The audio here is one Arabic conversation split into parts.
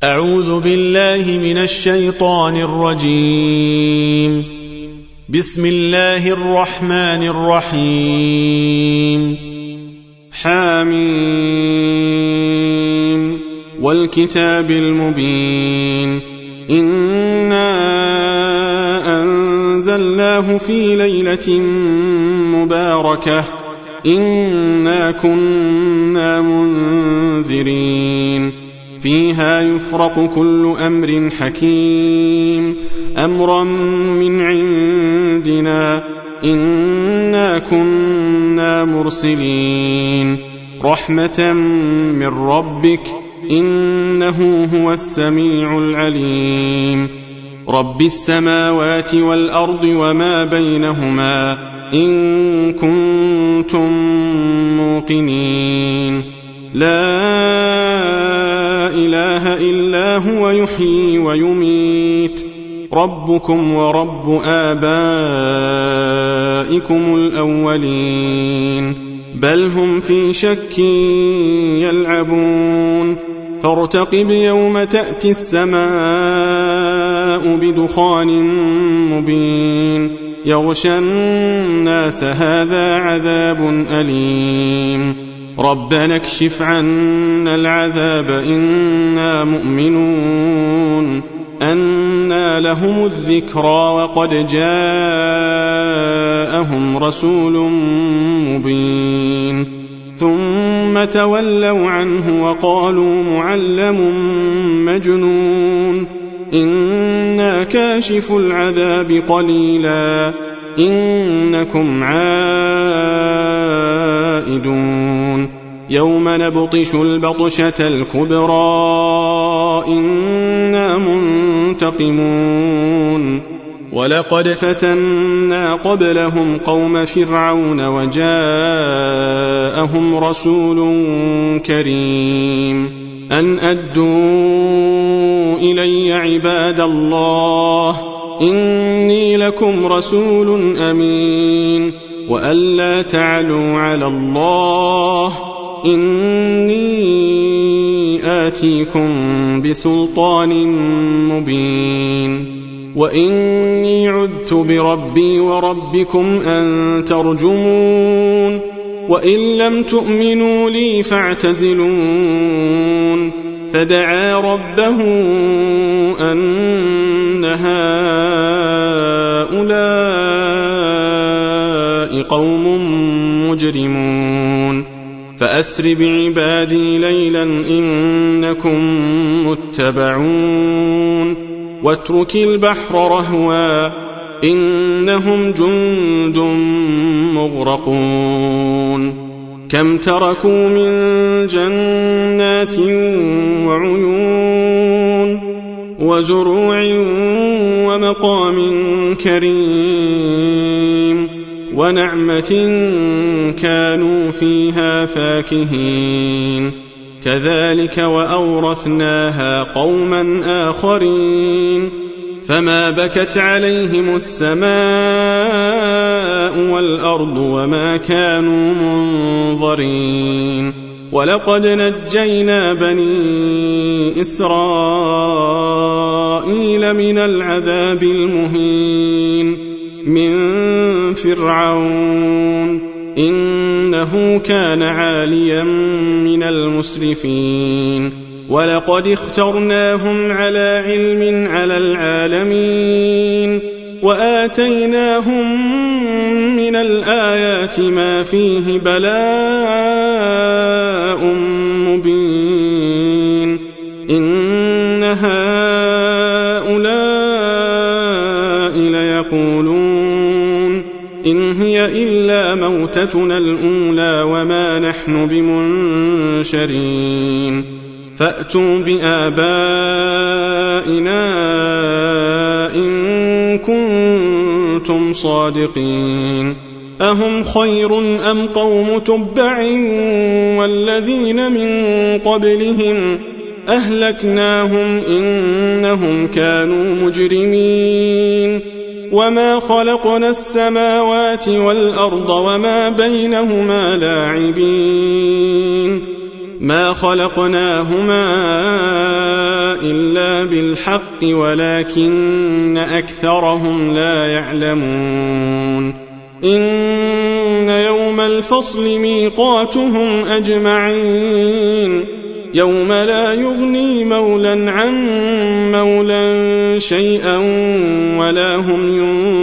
أعوذ بالله من الشيطان الرجيم. بسم الله الرحمن الرحيم. حاميم والكتاب المبين. إنا أنزلناه في ليلة مباركة إنا كنا منذرين فيها يفرق كل أمر حكيم أمرا من عندنا إنا كنا مرسلين رحمة من ربك إنه هو السميع العليم. رب السماوات والأرض وما بينهما إن كنتم موقنين. لا إله إلا هو يحيي ويميت ربكم ورب آبائكم الأولين بل هم في شك يلعبون. فارتقب يوم تأتي السماء بدخان مبين يغشى الناس هذا عذاب أليم. ربنا اكشف عنا العذاب إنا مؤمنون. أنى لهم الذكرى وقد جاءهم رسول مبين ثم تولوا عنه وقالوا معلم مجنون. إنا كاشف العذاب قليلا إنكم عائدون. يوم نبطش البطشة الكبرى إنا منتقمون. ولقد فتنا قبلهم قوم فرعون وجاءهم رسول كريم أن أدوا إلي عباد الله إني لكم رسول أمين وأن لا تعلوا على الله إني آتيكم بسلطان مبين. وإني عذت بربي وربكم أن ترجمون وإن لم تؤمنوا لي فاعتزلون. فدعا ربه أن هؤلاء قوم مجرمون فأسر بعبادي ليلا إنكم متبعون. واترك البحر رهوا إنهم جند مغرقون. كم تركوا من جنات وعيون وزروع ومقام كريم ونعمة كانوا فيها فاكهين. كذلك وأورثناها قوما آخرين فما بكت عليهم السماء والأرض وما كانوا منظرين. ولقد نجينا بني إسرائيل من العذاب المهين من فرعون إنه كان عاليا من المسرفين. ولقد اخترناهم على علم على العالمين وآتيناهم من الآيات ما فيه بلاء مبين. إن هؤلاء ليقولون إن هي إلا موتتنا الأولى وما نحن بمنشرين. فأتوا بآبائنا إن كنتم صادقين. أهم خير أم قوم تبع والذين من قبلهم أهلكناهم إنهم كانوا مجرمين. وما خلقنا السماوات والأرض وما بينهما لاعبين ما خلقناهما إلا بالحق ولكن أكثرهم لا يعلمون إن يوم الفصل ميقاتهم أجمعين يوم لا يغني مولى عن مولى شيئا ولا هم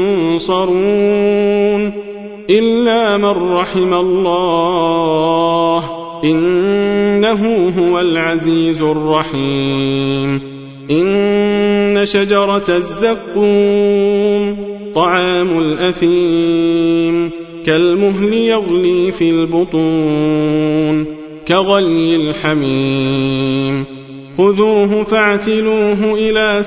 ينصرون إلا من رحم الله إنه هو العزيز الرحيم إن شجرة الزقوم طعام الأثيم كالمهل يغلي في البطون كغلي الحميم خذوه فاعتلوه إلى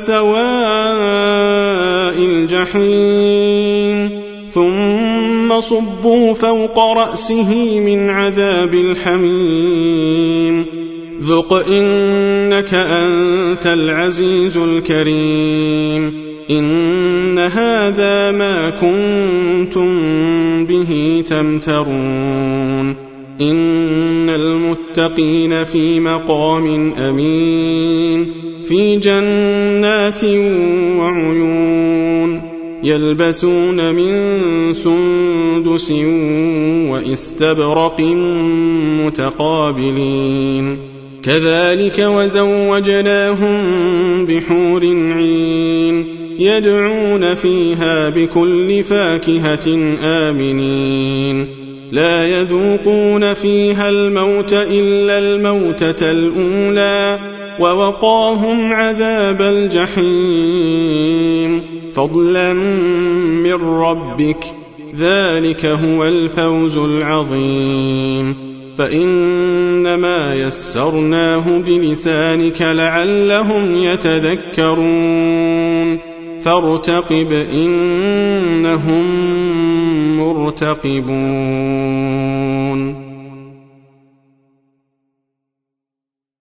سواء الجحيم ثم صبوا فوق رأسه من عذاب الحميم ذق إنك أنت العزيز الكريم إن هذا ما كنتم به تمترون إن المتقين في مقام أمين في جنات وعيون يلبسون من سندس وإستبرق متقابلين كذلك وزوجناهم بحور عين يدعون فيها بكل فاكهة آمنين لا يذوقون فيها الموت إلا الموتة الأولى ووقاهم عذاب الجحيم فضلا من ربك ذلك هو الفوز العظيم فإنما يسرناه بلسانك لعلهم يتذكرون فارتقب إنهم مرتقبون